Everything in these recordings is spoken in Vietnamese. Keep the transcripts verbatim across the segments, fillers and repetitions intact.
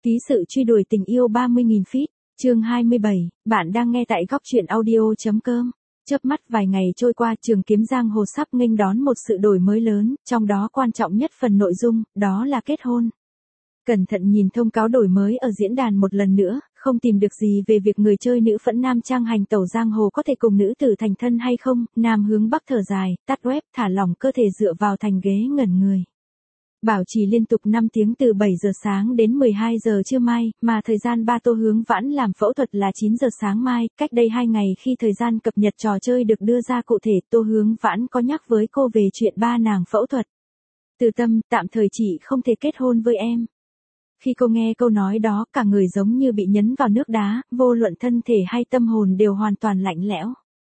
Ký sự truy đuổi tình yêu ba mươi nghìn feet, chương hai mươi bảy, bạn đang nghe tại góc truyện audio.com. Chớp mắt vài ngày trôi qua, Trường Kiếm Giang Hồ sắp nghênh đón một sự đổi mới lớn, trong đó quan trọng nhất phần nội dung, đó là kết hôn. Cẩn thận nhìn thông cáo đổi mới ở diễn đàn một lần nữa, không tìm được gì về việc người chơi nữ phẫn nam trang hành tẩu giang hồ có thể cùng nữ tử thành thân hay không. Nam Hướng Bắc thở dài, tắt web, thả lỏng cơ thể dựa vào thành ghế ngẩn người. Bảo trì liên tục năm tiếng từ bảy giờ sáng đến mười hai giờ trưa mai, mà thời gian ba Tô Hướng Vãn làm phẫu thuật là chín giờ sáng mai. Cách đây hai ngày khi thời gian cập nhật trò chơi được đưa ra cụ thể, Tô Hướng Vãn có nhắc với cô về chuyện ba nàng phẫu thuật. Từ Tâm, tạm thời chị không thể kết hôn với em. Khi cô nghe câu nói đó, cả người giống như bị nhấn vào nước đá, vô luận thân thể hay tâm hồn đều hoàn toàn lạnh lẽo.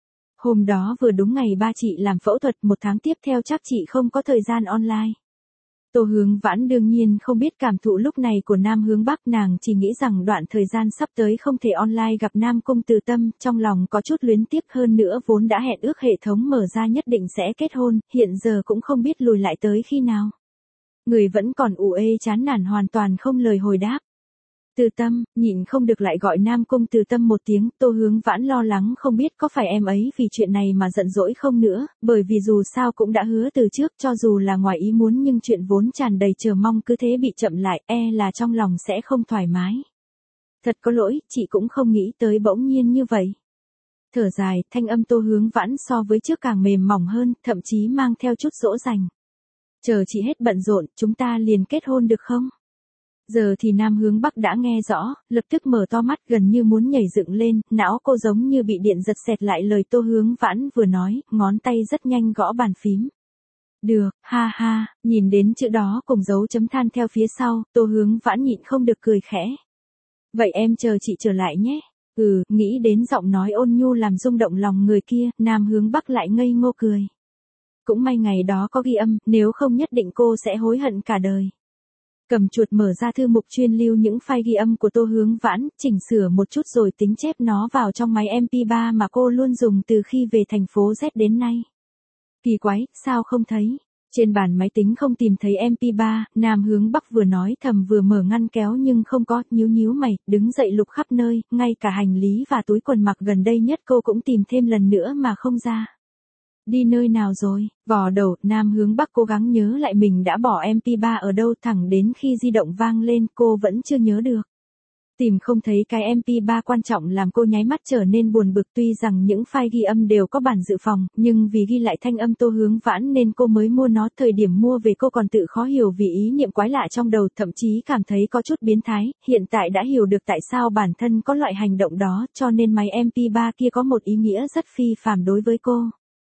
Hôm đó vừa đúng ngày ba chị làm phẫu thuật, một tháng tiếp theo chắc chị không có thời gian online. Tô Hướng Vãn đương nhiên không biết cảm thụ lúc này của Nam Hướng Bắc, nàng chỉ nghĩ rằng đoạn thời gian sắp tới không thể online gặp Nam Cung Từ Tâm, trong lòng có chút luyến tiếc, hơn nữa vốn đã hẹn ước hệ thống mở ra nhất định sẽ kết hôn, hiện giờ cũng không biết lùi lại tới khi nào. Người vẫn còn ủ ê chán nản hoàn toàn không lời hồi đáp. Từ Tâm, nhịn không được lại gọi Nam Cung Từ Tâm một tiếng. Tô Hướng Vãn lo lắng không biết có phải em ấy vì chuyện này mà giận dỗi không nữa, bởi vì dù sao cũng đã hứa từ trước, cho dù là ngoài ý muốn nhưng chuyện vốn tràn đầy chờ mong cứ thế bị chậm lại, e là trong lòng sẽ không thoải mái. Thật có lỗi, chị cũng không nghĩ tới bỗng nhiên như vậy. Thở dài, thanh âm Tô Hướng Vãn so với trước càng mềm mỏng hơn, thậm chí mang theo chút dỗ dành. Chờ chị hết bận rộn, chúng ta liền kết hôn được không? Giờ thì Nam Hướng Bắc đã nghe rõ, lập tức mở to mắt gần như muốn nhảy dựng lên, não cô giống như bị điện giật xẹt lại lời Tô Hướng Vãn vừa nói, ngón tay rất nhanh gõ bàn phím. Được, ha ha, nhìn đến chữ đó cùng dấu chấm than theo phía sau, Tô Hướng Vãn nhịn không được cười khẽ. Vậy em chờ chị trở lại nhé. Ừ, nghĩ đến giọng nói ôn nhu làm rung động lòng người kia, Nam Hướng Bắc lại ngây ngô cười. Cũng may ngày đó có ghi âm, nếu không nhất định cô sẽ hối hận cả đời. Cầm chuột mở ra thư mục chuyên lưu những file ghi âm của Tô Hướng Vãn, chỉnh sửa một chút rồi tính chép nó vào trong máy em pê ba mà cô luôn dùng từ khi về thành phố Z đến nay. Kỳ quái, sao không thấy? Trên bàn máy tính không tìm thấy em pê ba, Nam Hướng Bắc vừa nói thầm vừa mở ngăn kéo nhưng không có, nhíu nhíu mày, đứng dậy lục khắp nơi, ngay cả hành lý và túi quần mặc gần đây nhất cô cũng tìm thêm lần nữa mà không ra. Đi nơi nào rồi? Vò đầu, Nam Hướng Bắc cố gắng nhớ lại mình đã bỏ em pê ba ở đâu, thẳng đến khi di động vang lên cô vẫn chưa nhớ được. Tìm không thấy cái em pê ba quan trọng làm cô nháy mắt trở nên buồn bực, tuy rằng những file ghi âm đều có bản dự phòng, nhưng vì ghi lại thanh âm Tô Hướng Vãn nên cô mới mua nó. Thời điểm mua về cô còn tự khó hiểu vì ý niệm quái lạ trong đầu, thậm chí cảm thấy có chút biến thái, hiện tại đã hiểu được tại sao bản thân có loại hành động đó, cho nên máy em pê ba kia có một ý nghĩa rất phi phàm đối với cô.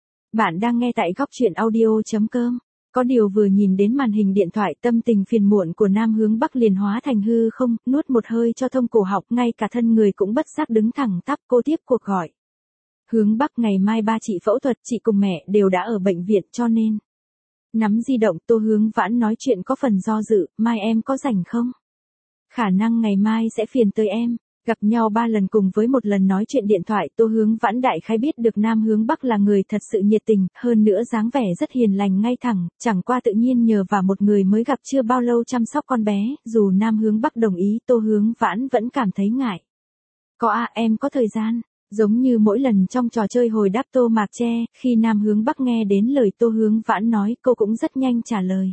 Bạn đang nghe tại góc truyện audio.com. Có điều vừa nhìn đến màn hình điện thoại, tâm tình phiền muộn của Nam Hướng Bắc liền hóa thành hư không, nuốt một hơi cho thông cổ họng, ngay cả thân người cũng bất giác đứng thẳng tắp. Cô tiếp cuộc gọi. Hướng Bắc, ngày mai ba chị phẫu thuật, chị cùng mẹ đều đã ở bệnh viện cho nên. Nắm di động, Tô Hướng Vãn nói chuyện có phần do dự, mai em có rảnh không? Khả năng ngày mai sẽ phiền tới em. Gặp nhau ba lần cùng với một lần nói chuyện điện thoại, Tô Hướng Vãn đại khái biết được Nam Hướng Bắc là người thật sự nhiệt tình, hơn nữa dáng vẻ rất hiền lành ngay thẳng, chẳng qua tự nhiên nhờ vào một người mới gặp chưa bao lâu chăm sóc con bé, dù Nam Hướng Bắc đồng ý, Tô Hướng Vãn vẫn cảm thấy ngại. Có à, em có thời gian. Giống như mỗi lần trong trò chơi hồi đáp tô mạc tre, khi Nam Hướng Bắc nghe đến lời Tô Hướng Vãn nói, cô cũng rất nhanh trả lời.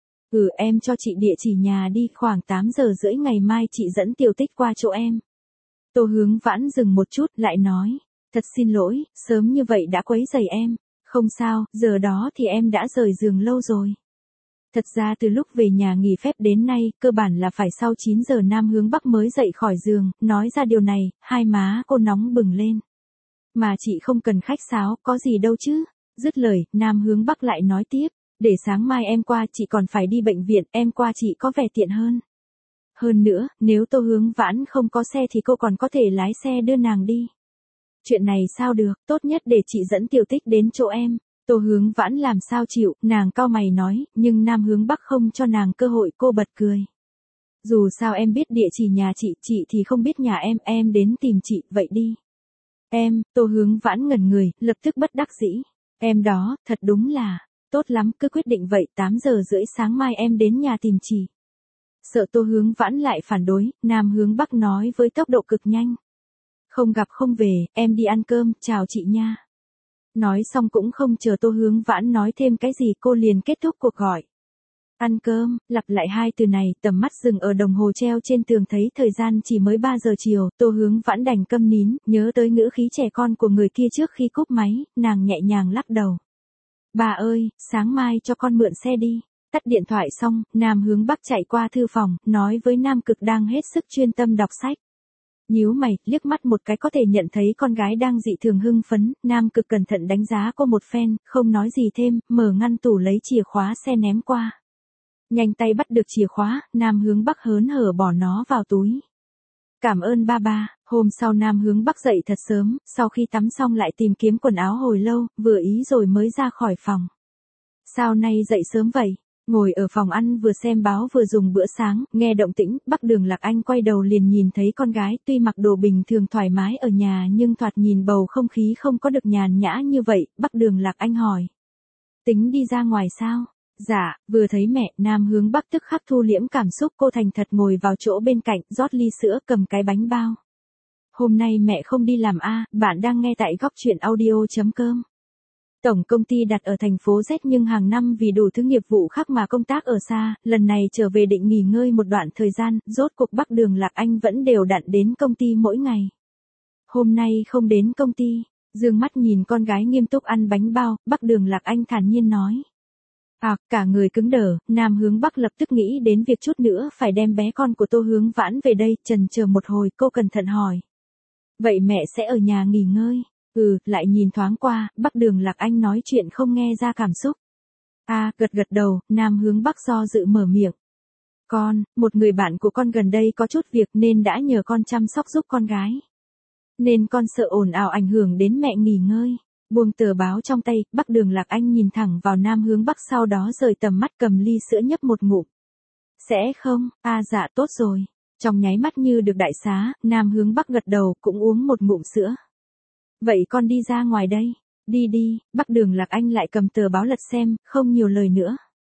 Ừ, em cho chị địa chỉ nhà đi, khoảng tám giờ rưỡi ngày mai chị dẫn Tiểu Tích qua chỗ em. Tô Hướng Vãn dừng một chút, lại nói, thật xin lỗi, sớm như vậy đã quấy rầy em. Không sao, giờ đó thì em đã rời giường lâu rồi. Thật ra từ lúc về nhà nghỉ phép đến nay, cơ bản là phải sau chín giờ Nam Hướng Bắc mới dậy khỏi giường, nói ra điều này, hai má cô nóng bừng lên. Mà chị không cần khách sáo, có gì đâu chứ. Dứt lời, Nam Hướng Bắc lại nói tiếp, để sáng mai em qua, chị còn phải đi bệnh viện, em qua chị có vẻ tiện hơn. Hơn nữa, nếu Tô Hướng Vãn không có xe thì cô còn có thể lái xe đưa nàng đi. Chuyện này sao được, tốt nhất để chị dẫn Tiểu Tích đến chỗ em. Tô Hướng Vãn làm sao chịu, nàng cau mày nói, nhưng Nam Hướng Bắc không cho nàng cơ hội, cô bật cười. Dù sao em biết địa chỉ nhà chị, chị thì không biết nhà em, em đến tìm chị, vậy đi. Em, Tô Hướng Vãn ngẩn người, lập tức bất đắc dĩ. Em đó, thật đúng là, tốt lắm, cứ quyết định vậy, tám giờ rưỡi sáng mai em đến nhà tìm chị. Sợ Tô Hướng Vãn lại phản đối, Nam Hướng Bắc nói với tốc độ cực nhanh. Không gặp không về, em đi ăn cơm, chào chị nha. Nói xong cũng không chờ Tô Hướng Vãn nói thêm cái gì, cô liền kết thúc cuộc gọi. Ăn cơm, lặp lại hai từ này, tầm mắt dừng ở đồng hồ treo trên tường thấy thời gian chỉ mới ba giờ chiều, Tô Hướng Vãn đành câm nín, nhớ tới ngữ khí trẻ con của người kia trước khi cúp máy, nàng nhẹ nhàng lắc đầu. Bà ơi, sáng mai cho con mượn xe đi. Tắt điện thoại xong, Nam Hướng Bắc chạy qua thư phòng, nói với Nam Cực đang hết sức chuyên tâm đọc sách. Nhíu mày, liếc mắt một cái có thể nhận thấy con gái đang dị thường hưng phấn, Nam Cực cẩn thận đánh giá cô một phen, không nói gì thêm, mở ngăn tủ lấy chìa khóa xe ném qua. Nhanh tay bắt được chìa khóa, Nam Hướng Bắc hớn hở bỏ nó vào túi. Cảm ơn ba ba. Hôm sau Nam Hướng Bắc dậy thật sớm, sau khi tắm xong lại tìm kiếm quần áo hồi lâu, vừa ý rồi mới ra khỏi phòng. Sao nay dậy sớm vậy? Ngồi ở phòng ăn vừa xem báo vừa dùng bữa sáng, nghe động tĩnh, Bắc Đường Lạc Anh quay đầu liền nhìn thấy con gái, tuy mặc đồ bình thường thoải mái ở nhà nhưng thoạt nhìn bầu không khí không có được nhàn nhã như vậy, Bắc Đường Lạc Anh hỏi. Tính đi ra ngoài sao? Dạ, vừa thấy mẹ, Nam Hướng Bắc tức khắc thu liễm cảm xúc, cô thành thật ngồi vào chỗ bên cạnh, rót ly sữa, cầm cái bánh bao. Hôm nay mẹ không đi làm a, bạn đang nghe tại góc truyện audio chấm com. Tổng công ty đặt ở thành phố Z nhưng hàng năm vì đủ thứ nghiệp vụ khác mà công tác ở xa, lần này trở về định nghỉ ngơi một đoạn thời gian, rốt cuộc Bắc Đường Lạc Anh vẫn đều đặn đến công ty mỗi ngày. Hôm nay không đến công ty, dương mắt nhìn con gái nghiêm túc ăn bánh bao, Bắc Đường Lạc Anh thản nhiên nói. À, cả người cứng đờ, Nam Hướng Bắc lập tức nghĩ đến việc chút nữa phải đem bé con của Tô Hướng Vãn về đây, chần chờ một hồi, cô cẩn thận hỏi. Vậy mẹ sẽ ở nhà nghỉ ngơi? Ừ, lại nhìn thoáng qua, Bắc Đường Lạc Anh nói chuyện không nghe ra cảm xúc. À, gật gật đầu, Nam Hướng Bắc do dự mở miệng. Con, một người bạn của con gần đây có chút việc nên đã nhờ con chăm sóc giúp con gái. Nên con sợ ồn ào ảnh hưởng đến mẹ nghỉ ngơi. Buông tờ báo trong tay, Bắc Đường Lạc Anh nhìn thẳng vào Nam Hướng Bắc sau đó rời tầm mắt cầm ly sữa nhấp một ngụm. Sẽ không, à dạ tốt rồi. Trong nháy mắt như được đại xá, Nam Hướng Bắc gật đầu cũng uống một ngụm sữa. Vậy con đi ra ngoài đây. Đi đi, Bắc Đường Lạc Anh lại cầm tờ báo lật xem, không nhiều lời nữa.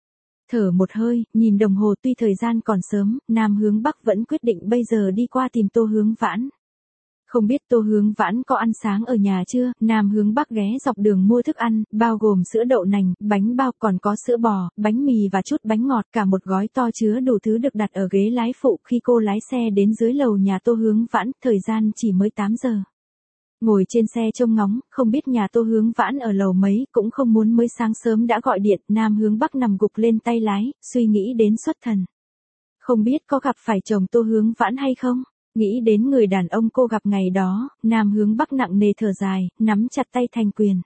Thở một hơi, nhìn đồng hồ tuy thời gian còn sớm, Nam Hướng Bắc vẫn quyết định bây giờ đi qua tìm Tô Hướng Vãn. Không biết Tô Hướng Vãn có ăn sáng ở nhà chưa, Nam Hướng Bắc ghé dọc đường mua thức ăn, bao gồm sữa đậu nành, bánh bao còn có sữa bò, bánh mì và chút bánh ngọt, cả một gói to chứa đủ thứ được đặt ở ghế lái phụ khi cô lái xe đến dưới lầu nhà Tô Hướng Vãn, thời gian chỉ mới tám giờ. Ngồi trên xe trông ngóng, không biết nhà Tô Hướng Vãn ở lầu mấy, cũng không muốn mới sáng sớm đã gọi điện, Nam Hướng Bắc nằm gục lên tay lái, suy nghĩ đến xuất thần. Không biết có gặp phải chồng Tô Hướng Vãn hay không? Nghĩ đến người đàn ông cô gặp ngày đó, Nam Hướng Bắc nặng nề thở dài, nắm chặt tay thành quyền.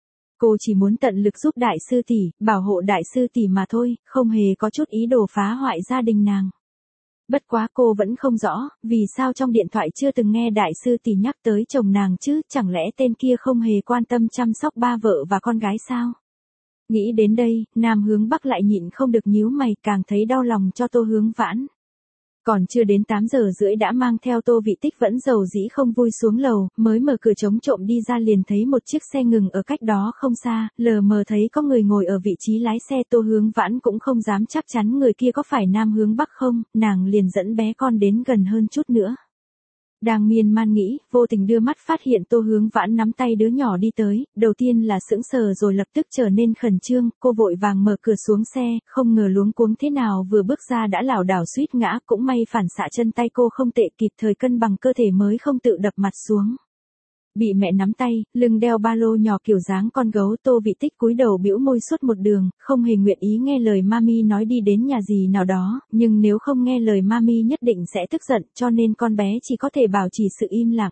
Cô chỉ muốn tận lực giúp đại sư tỷ, bảo hộ đại sư tỷ mà thôi, không hề có chút ý đồ phá hoại gia đình nàng. Bất quá cô vẫn không rõ, vì sao trong điện thoại chưa từng nghe đại sư tỷ nhắc tới chồng nàng chứ, chẳng lẽ tên kia không hề quan tâm chăm sóc ba vợ và con gái sao? Nghĩ đến đây, Nam Hướng Bắc lại nhịn không được nhíu mày, càng thấy đau lòng cho Tô Hướng Vãn. Còn chưa đến tám giờ rưỡi đã mang theo Tô Vị Tích vẫn dầu dĩ không vui xuống lầu, mới mở cửa chống trộm đi ra liền thấy một chiếc xe ngừng ở cách đó không xa, lờ mờ thấy có người ngồi ở vị trí lái xe. Tô Hướng Vãn cũng không dám chắc chắn người kia có phải Nam Hướng Bắc không, nàng liền dẫn bé con đến gần hơn chút nữa. Đang miên man nghĩ, vô tình đưa mắt phát hiện Tô Hướng Vãn nắm tay đứa nhỏ đi tới, đầu tiên là sững sờ rồi lập tức trở nên khẩn trương, cô vội vàng mở cửa xuống xe, không ngờ luống cuống thế nào vừa bước ra đã lảo đảo suýt ngã, cũng may phản xạ chân tay cô không tệ, kịp thời cân bằng cơ thể mới không tự đập mặt xuống. Bị mẹ nắm tay, lưng đeo ba lô nhỏ kiểu dáng con gấu, Tô Vị Tích cúi đầu bĩu môi suốt một đường, không hề nguyện ý nghe lời mami nói đi đến nhà gì nào đó, nhưng nếu không nghe lời mami nhất định sẽ tức giận, cho nên con bé chỉ có thể bảo trì sự im lặng.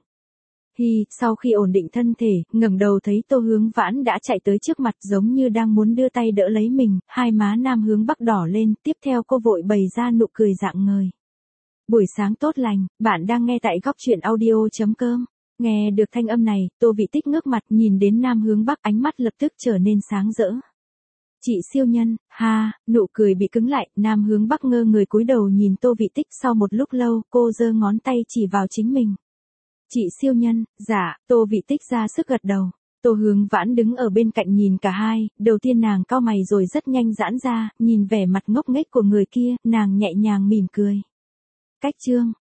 Hi, sau khi ổn định thân thể, ngẩng đầu thấy Tô Hướng Vãn đã chạy tới trước mặt giống như đang muốn đưa tay đỡ lấy mình, hai má Nam Hướng Bắc đỏ lên, tiếp theo cô vội bày ra nụ cười rạng ngời. Buổi sáng tốt lành, bạn đang nghe tại góc truyện audio chấm com. Nghe được thanh âm này, Tô Vị Tích ngước mặt nhìn đến Nam Hướng Bắc, ánh mắt lập tức trở nên sáng rỡ. Chị siêu nhân, ha, nụ cười bị cứng lại, Nam Hướng Bắc ngơ người cúi đầu nhìn Tô Vị Tích, sau một lúc lâu, cô giơ ngón tay chỉ vào chính mình. Chị siêu nhân, dạ, Tô Vị Tích ra sức gật đầu. Tô Hướng Vãn đứng ở bên cạnh nhìn cả hai, đầu tiên nàng cau mày rồi rất nhanh giãn ra, nhìn vẻ mặt ngốc nghếch của người kia, nàng nhẹ nhàng mỉm cười. Cách chương